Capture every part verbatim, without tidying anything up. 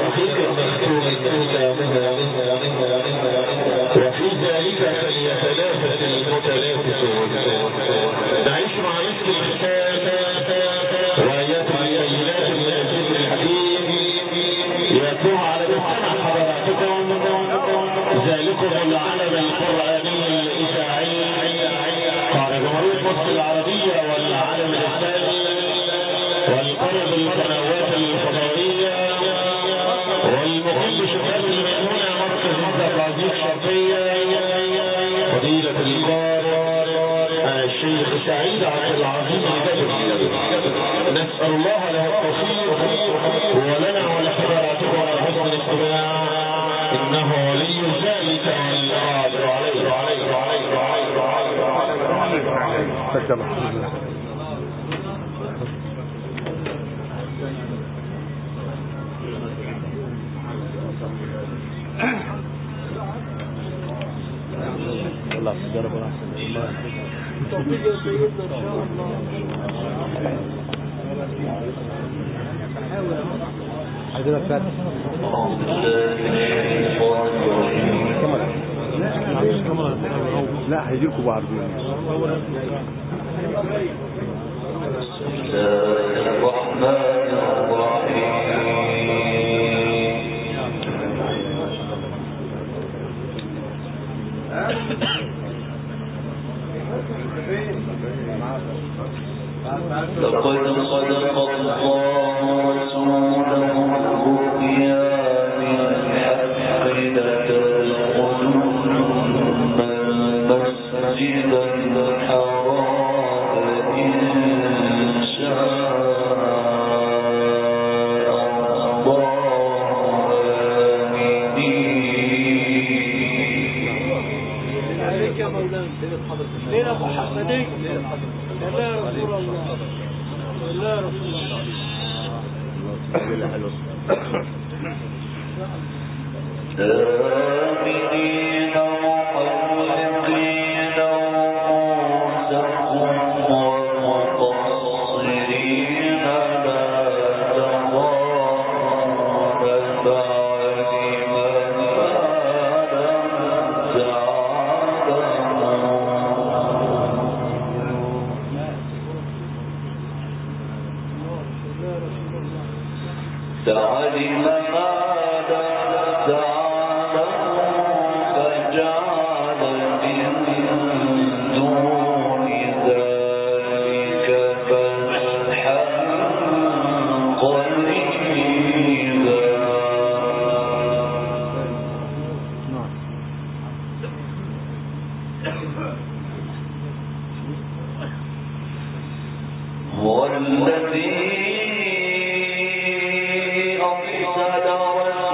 رفيق مختوم أقلامها وفي ذلك فليتنافس المتنافسون. نعيش مع مسك الختام وآيات البينات من الذكر الحكيم يتلوها على مستمع حضراتكم ذلكم العلم القرآني الإذاعي قال جمهورية مصر العربية والعلم الإسلامي والقرب القنوات الفضائية والمقيم بشباب الميمونة مركز الزقازيق شرقية فضيلة القارئ الشيخ سعيد عبد العظيم بدري. نسأل الله له التوفيق ولنا ولحضراتكم على حسن الاستماع إنه ولي ذلك والقادر عليه عليه عليه عليه عليه عليه. الله جرب الله توفيق يا سيدنا ان شاء الله. عايزين افكار لا هيجيلكوا بعض. بسم الله الرحمن الرحيم. لقد صدق الله رسوله الرؤيا بالحق لتدخلن المسجد الحرام إن شاء الله آمنين. عليك يا مولانا ليلة محمدية لا رسول الله لا رسول الله. آمنين محلقين رؤوسكم ومقصرين لا تخافون فعلم ما لم تعلمون فعلم ما هو الذي أرسل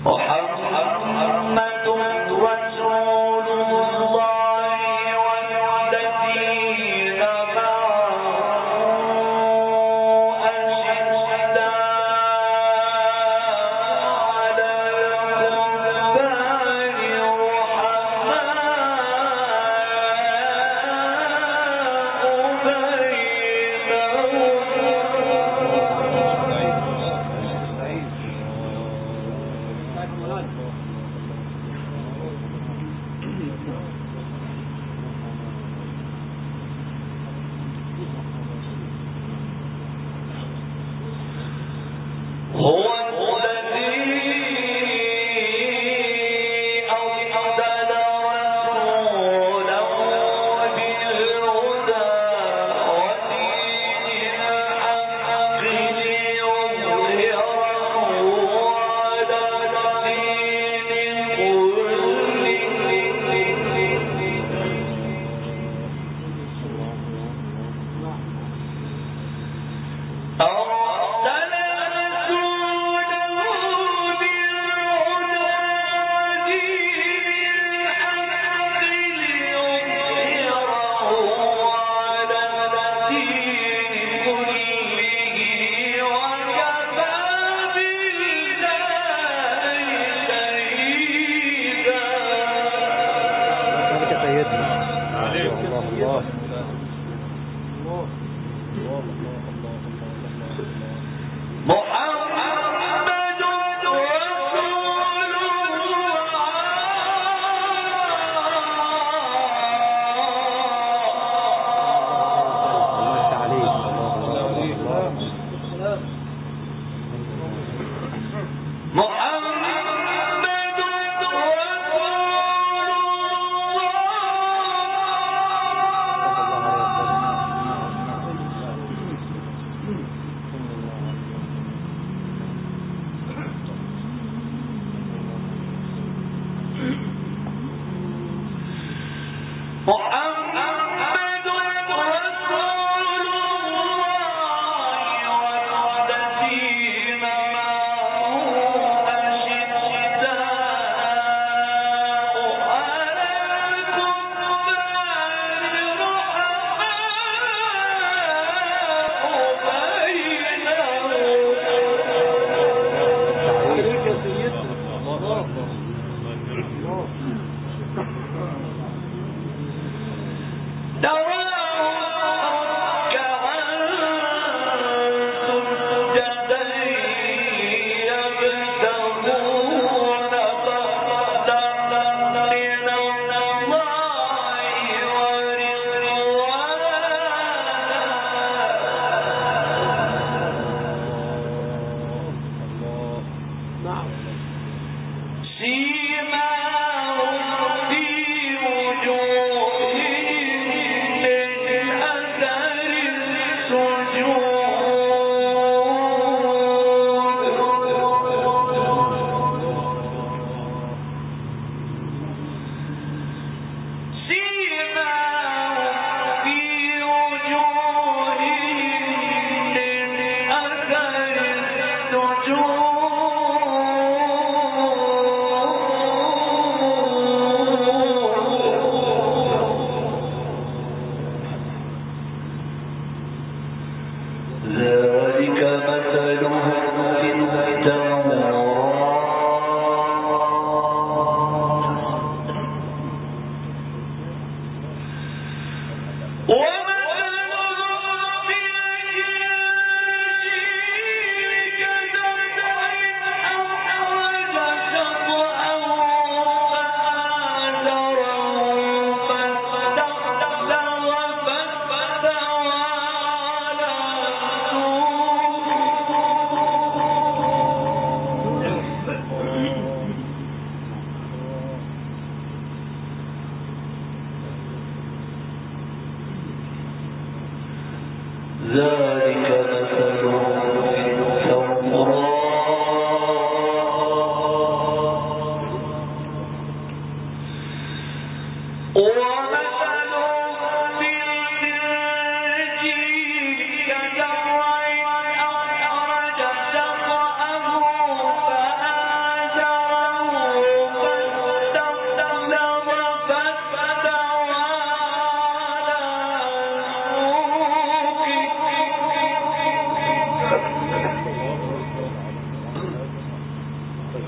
السجود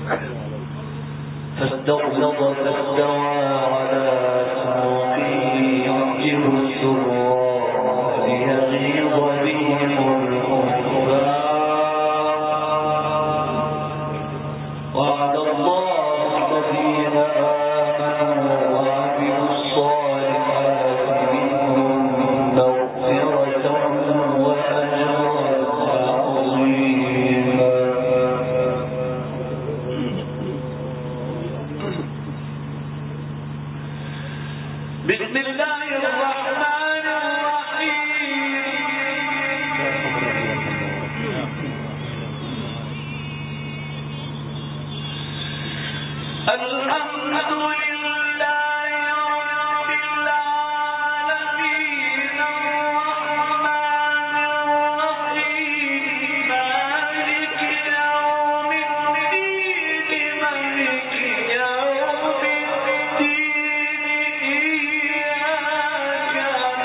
فاستغلظ فاستوى على سوقه يعجب الزراع ليغيظ بهم الكفار وعد الله الذين آمنوا وعملوا الصالحات منهم مغفرة وأجرا عظيما. بسم الله الرحمن الرحيم. الحمد لله رب العالمين الرحمن الرحيم مالك يوم الدين مالك يوم الدين إياك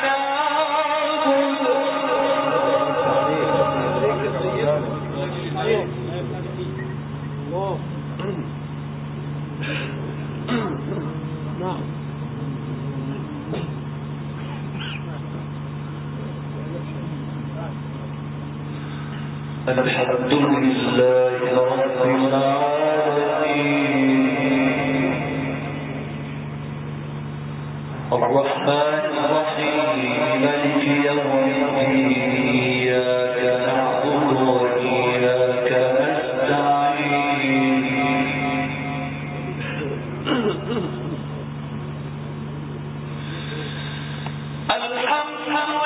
الحمد لله رب العالمين الرحمن الرحيم مالك يوم الدين إياك نعبد وإياك نستعين الحمد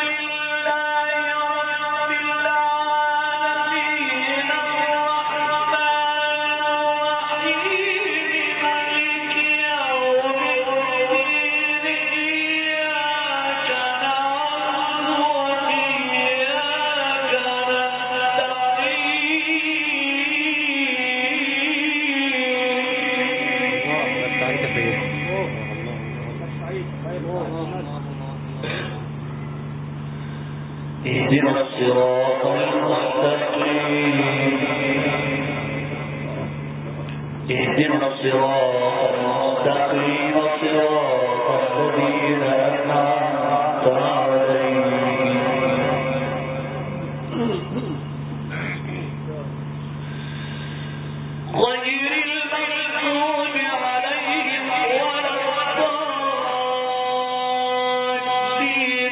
اهدنا الصراط المستقيم اهدنا الصراط المستقيم صراط الذين أنعمت عليهم غير المغضوب عليهم ولا الضالين.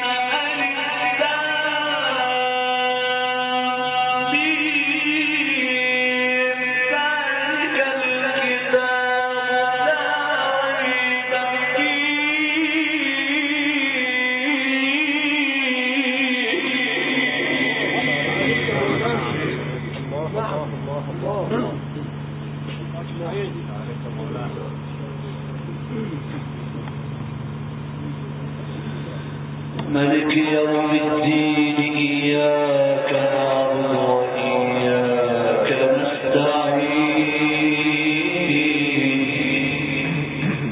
ملك يوم الدين إياك نعبد وإياك نستعين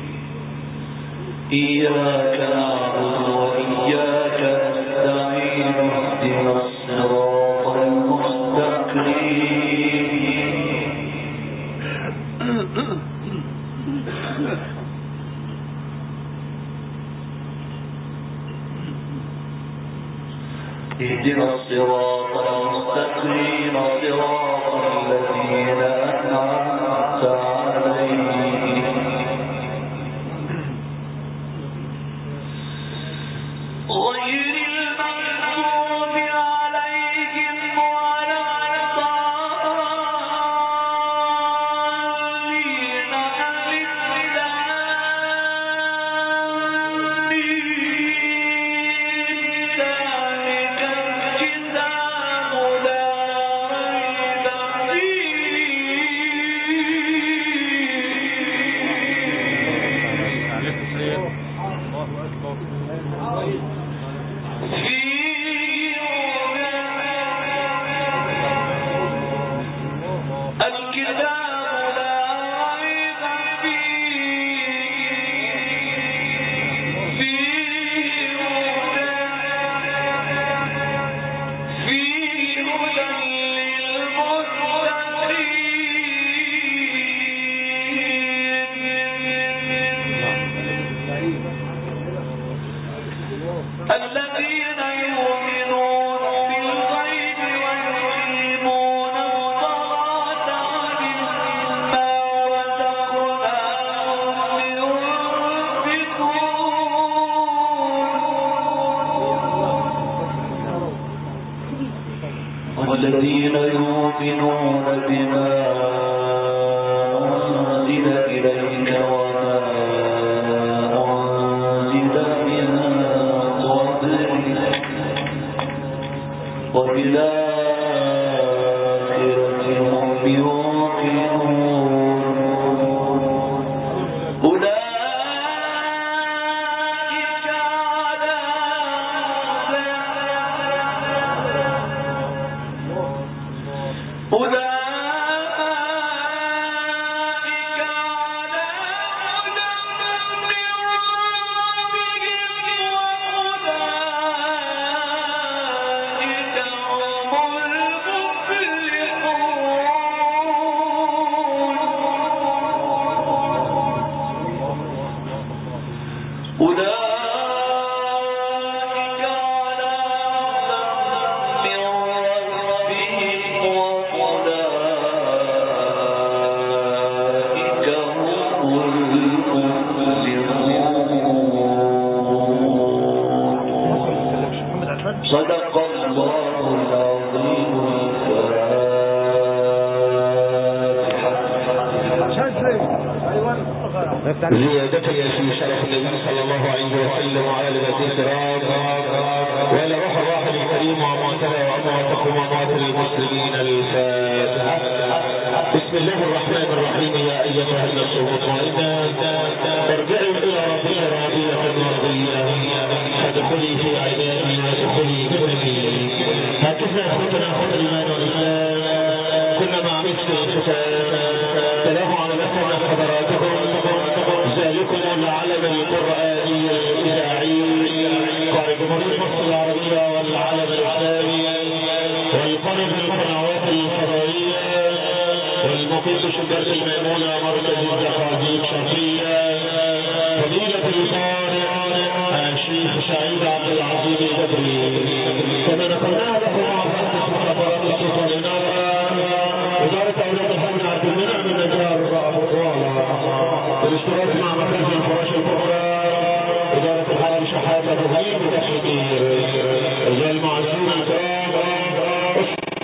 إياك نعبد وإياك نستعين اهدنا الصراط المستقيم اهدنا الصراط المستقيم صراط الذين أنعمت عليهم غير المغضوب عليهم ولا الضالين. ذلك الكتاب لا ريب فيه والذين يؤمنون بما أنزل إليك وما أنزل من قبلك وبالآخرة هم يوقنون أولئك على صدق الله العظيم. زيادتي في شرف النبي صلى الله عليه وسلم وعلى البيت الكرام وعلى روح الراحل الكريم وامواتنا وامواتكم واموات المسلمين الفاتحه. بسم الله الرحمن الرحيم. يا ايتها النفس المطمئنه ارجعوا الى ربك راضيه مرضيه فادخلي في عبادي وادخلي جنتي. هكذا اخوتنا اخوات الايمان والاسلام كنا مع مثل الختام تلاه على مثل حضراتكم ذلكم العلم القرآني الإذاعي قارئ مصر العربية والعلم الإسلامي والقارئ القنوات الفضائية والمقيم بشبكة الميمونة مركز الزقازيق شرقية فضيلة القارئ الشيخ سعيد عبد العظيم البدري. كما نقلناها لكم مع مؤسسة مخابرات السلطان النارة وزارة أولاد الحاج عبد المنعم النجار أبو طوالة بالاشتراك مع مركز الفراش الكبرى إدارة الحاج شحاتة أبو